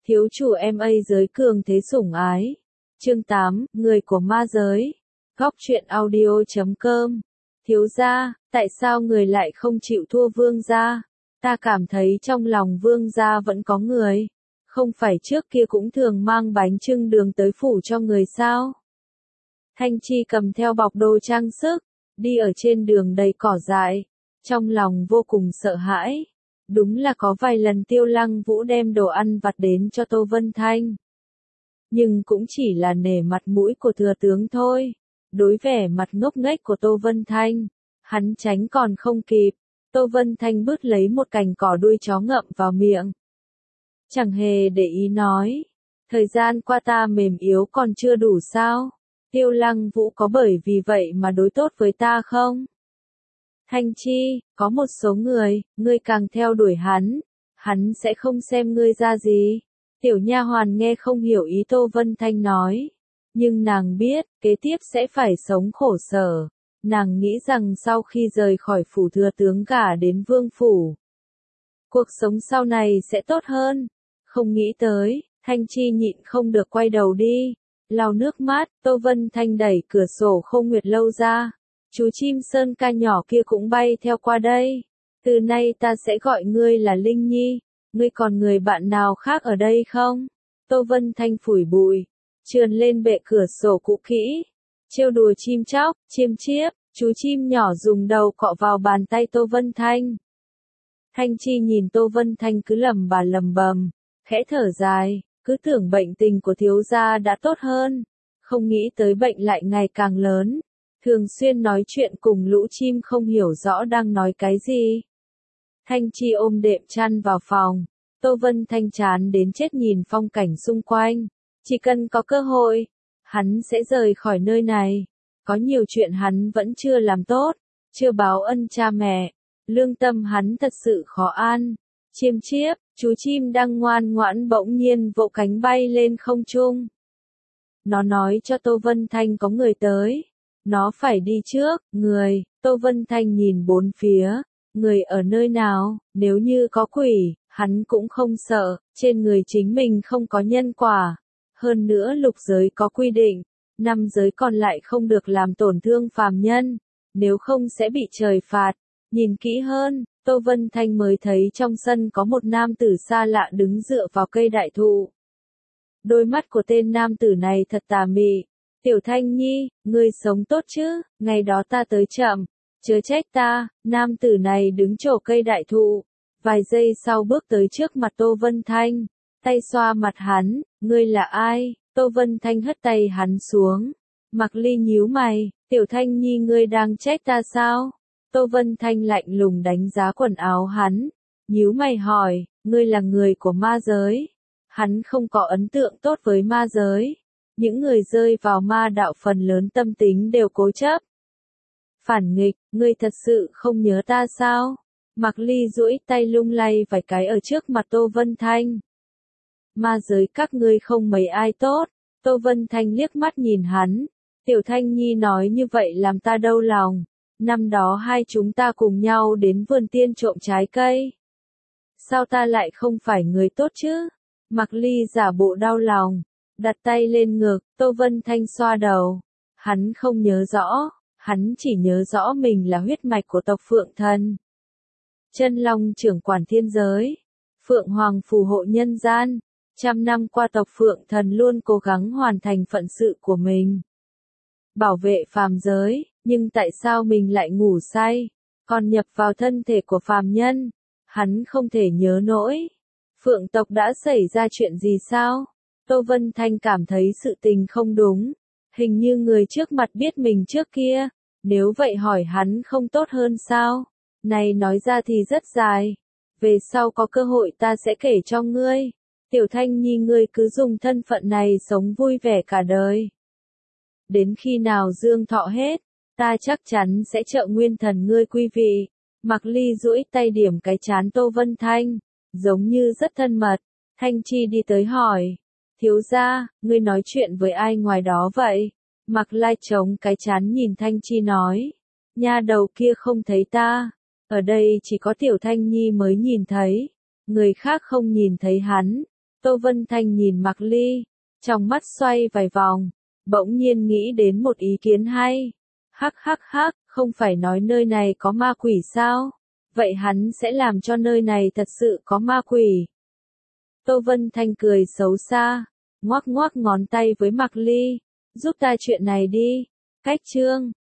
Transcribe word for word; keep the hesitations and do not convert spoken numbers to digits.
Thiếu chủ em a giới cường thế sủng ái. Chương tám, người của ma giới. Góc truyện audio chấm com. Thiếu gia, tại sao người lại không chịu thua vương gia? Ta cảm thấy trong lòng vương gia vẫn có người. Không phải trước kia cũng thường mang bánh trưng đường tới phủ cho người sao? Thanh Chi cầm theo bọc đồ trang sức, đi ở trên đường đầy cỏ dại, trong lòng vô cùng sợ hãi. Đúng là có vài lần Tiêu Lăng Vũ đem đồ ăn vặt đến cho Tô Vân Thanh. Nhưng cũng chỉ là nể mặt mũi của thừa tướng thôi. Đối vẻ mặt ngốc nghếch của Tô Vân Thanh, hắn tránh còn không kịp. Tô Vân Thanh bứt lấy một cành cỏ đuôi chó ngậm vào miệng. Chẳng hề để ý nói. Thời gian qua ta mềm yếu còn chưa đủ sao? Tiêu Lăng Vũ có bởi vì vậy mà đối tốt với ta không? Thanh Chi, có một số người, ngươi càng theo đuổi hắn, hắn sẽ không xem ngươi ra gì. Tiểu nha hoàn nghe không hiểu ý Tô Vân Thanh nói, nhưng nàng biết, kế tiếp sẽ phải sống khổ sở. Nàng nghĩ rằng sau khi rời khỏi phủ thừa tướng gả đến vương phủ, cuộc sống sau này sẽ tốt hơn. Không nghĩ tới, Thanh Chi nhịn không được quay đầu đi, lau nước mắt. Tô Vân Thanh đẩy cửa sổ Không Nguyệt Lâu ra. Chú chim sơn ca nhỏ kia cũng bay theo qua đây. Từ nay ta sẽ gọi ngươi là Linh Nhi. Ngươi còn người bạn nào khác ở đây không? Tô Vân Thanh phủi bụi, trườn lên bệ cửa sổ cũ kỹ, trêu đùa chim chóc, chiêm chiếp. Chú chim nhỏ dùng đầu cọ vào bàn tay Tô Vân Thanh. Thanh Chi nhìn Tô Vân Thanh cứ lầm bà lầm bầm, khẽ thở dài, cứ tưởng bệnh tình của thiếu gia đã tốt hơn, không nghĩ tới bệnh lại ngày càng lớn. Thường xuyên nói chuyện cùng lũ chim không hiểu rõ đang nói cái gì. Thanh Chi ôm đệm chăn vào phòng. Tô Vân Thanh chán đến chết nhìn phong cảnh xung quanh. Chỉ cần có cơ hội, hắn sẽ rời khỏi nơi này. Có nhiều chuyện hắn vẫn chưa làm tốt, chưa báo ân cha mẹ. Lương tâm hắn thật sự khó an. Chiêm chiếp, chú chim đang ngoan ngoãn bỗng nhiên vỗ cánh bay lên không trung. Nó nói cho Tô Vân Thanh có người tới. Nó phải đi trước. Người. Tô Vân Thanh nhìn bốn phía. Người ở nơi nào? Nếu như có quỷ, hắn cũng không sợ. Trên người chính mình không có nhân quả. Hơn nữa lục giới có quy định, năm giới còn lại không được làm tổn thương phàm nhân, nếu không sẽ bị trời phạt. Nhìn kỹ hơn, Tô Vân Thanh mới thấy trong sân có một nam tử xa lạ đứng dựa vào cây đại thụ. Đôi mắt của tên nam tử này thật tà mị. Tiểu Thanh Nhi, ngươi sống tốt chứ? Ngày đó ta tới chậm, chớ trách ta. Nam tử này đứng chỗ cây đại thụ, vài giây sau bước tới trước mặt Tô Vân Thanh, tay xoa mặt hắn. Ngươi là ai? Tô Vân Thanh hất tay hắn xuống. Mạc Ly nhíu mày, Tiểu Thanh Nhi ngươi đang trách ta sao? Tô Vân Thanh lạnh lùng đánh giá quần áo hắn, nhíu mày hỏi, ngươi là người của ma giới? Hắn không có ấn tượng tốt với ma giới. Những người rơi vào ma đạo phần lớn tâm tính đều cố chấp, phản nghịch. Ngươi thật sự không nhớ ta sao? Mạc Ly duỗi tay lung lay vài cái ở trước mặt Tô Vân Thanh. Ma giới các ngươi không mấy ai tốt. Tô Vân Thanh liếc mắt nhìn hắn. Tiểu Thanh Nhi nói như vậy làm ta đau lòng. Năm đó hai chúng ta cùng nhau đến vườn tiên trộm trái cây. Sao ta lại không phải người tốt chứ? Mạc Ly giả bộ đau lòng, đặt tay lên ngực. Tô Vân Thanh xoa đầu. Hắn không nhớ rõ, hắn chỉ nhớ rõ mình là huyết mạch của tộc Phượng Thần. Chân Long trưởng quản thiên giới, Phượng Hoàng phù hộ nhân gian. Trăm năm qua tộc Phượng Thần luôn cố gắng hoàn thành phận sự của mình, bảo vệ phàm giới, nhưng tại sao mình lại ngủ say, còn nhập vào thân thể của phàm nhân? Hắn không thể nhớ nổi. Phượng tộc đã xảy ra chuyện gì sao? Tô Vân Thanh cảm thấy sự tình không đúng. Hình như người trước mặt biết mình trước kia. Nếu vậy hỏi hắn không tốt hơn sao? Này nói ra thì rất dài. Về sau có cơ hội ta sẽ kể cho ngươi. Tiểu Thanh Nhi ngươi cứ dùng thân phận này sống vui vẻ cả đời. Đến khi nào dương thọ hết, ta chắc chắn sẽ trợ nguyên thần ngươi quý vị. Mạc Ly duỗi tay điểm cái trán Tô Vân Thanh, giống như rất thân mật. Thanh Chi đi tới hỏi, thiếu gia, ngươi nói chuyện với ai ngoài đó vậy? Mạc Lai chống cái trán nhìn Thanh Chi nói, nha đầu kia không thấy ta, ở đây chỉ có Tiểu Thanh Nhi mới nhìn thấy, người khác không nhìn thấy hắn. Tô Vân Thanh nhìn Mạc Ly, trong mắt xoay vài vòng, bỗng nhiên nghĩ đến một ý kiến hay. Hắc hắc hắc, không phải nói nơi này có ma quỷ sao? Vậy hắn sẽ làm cho nơi này thật sự có ma quỷ. Tô Vân Thanh cười xấu xa, ngoắc ngoắc ngón tay với Mạc Ly, giúp ta chuyện này đi. Cách chương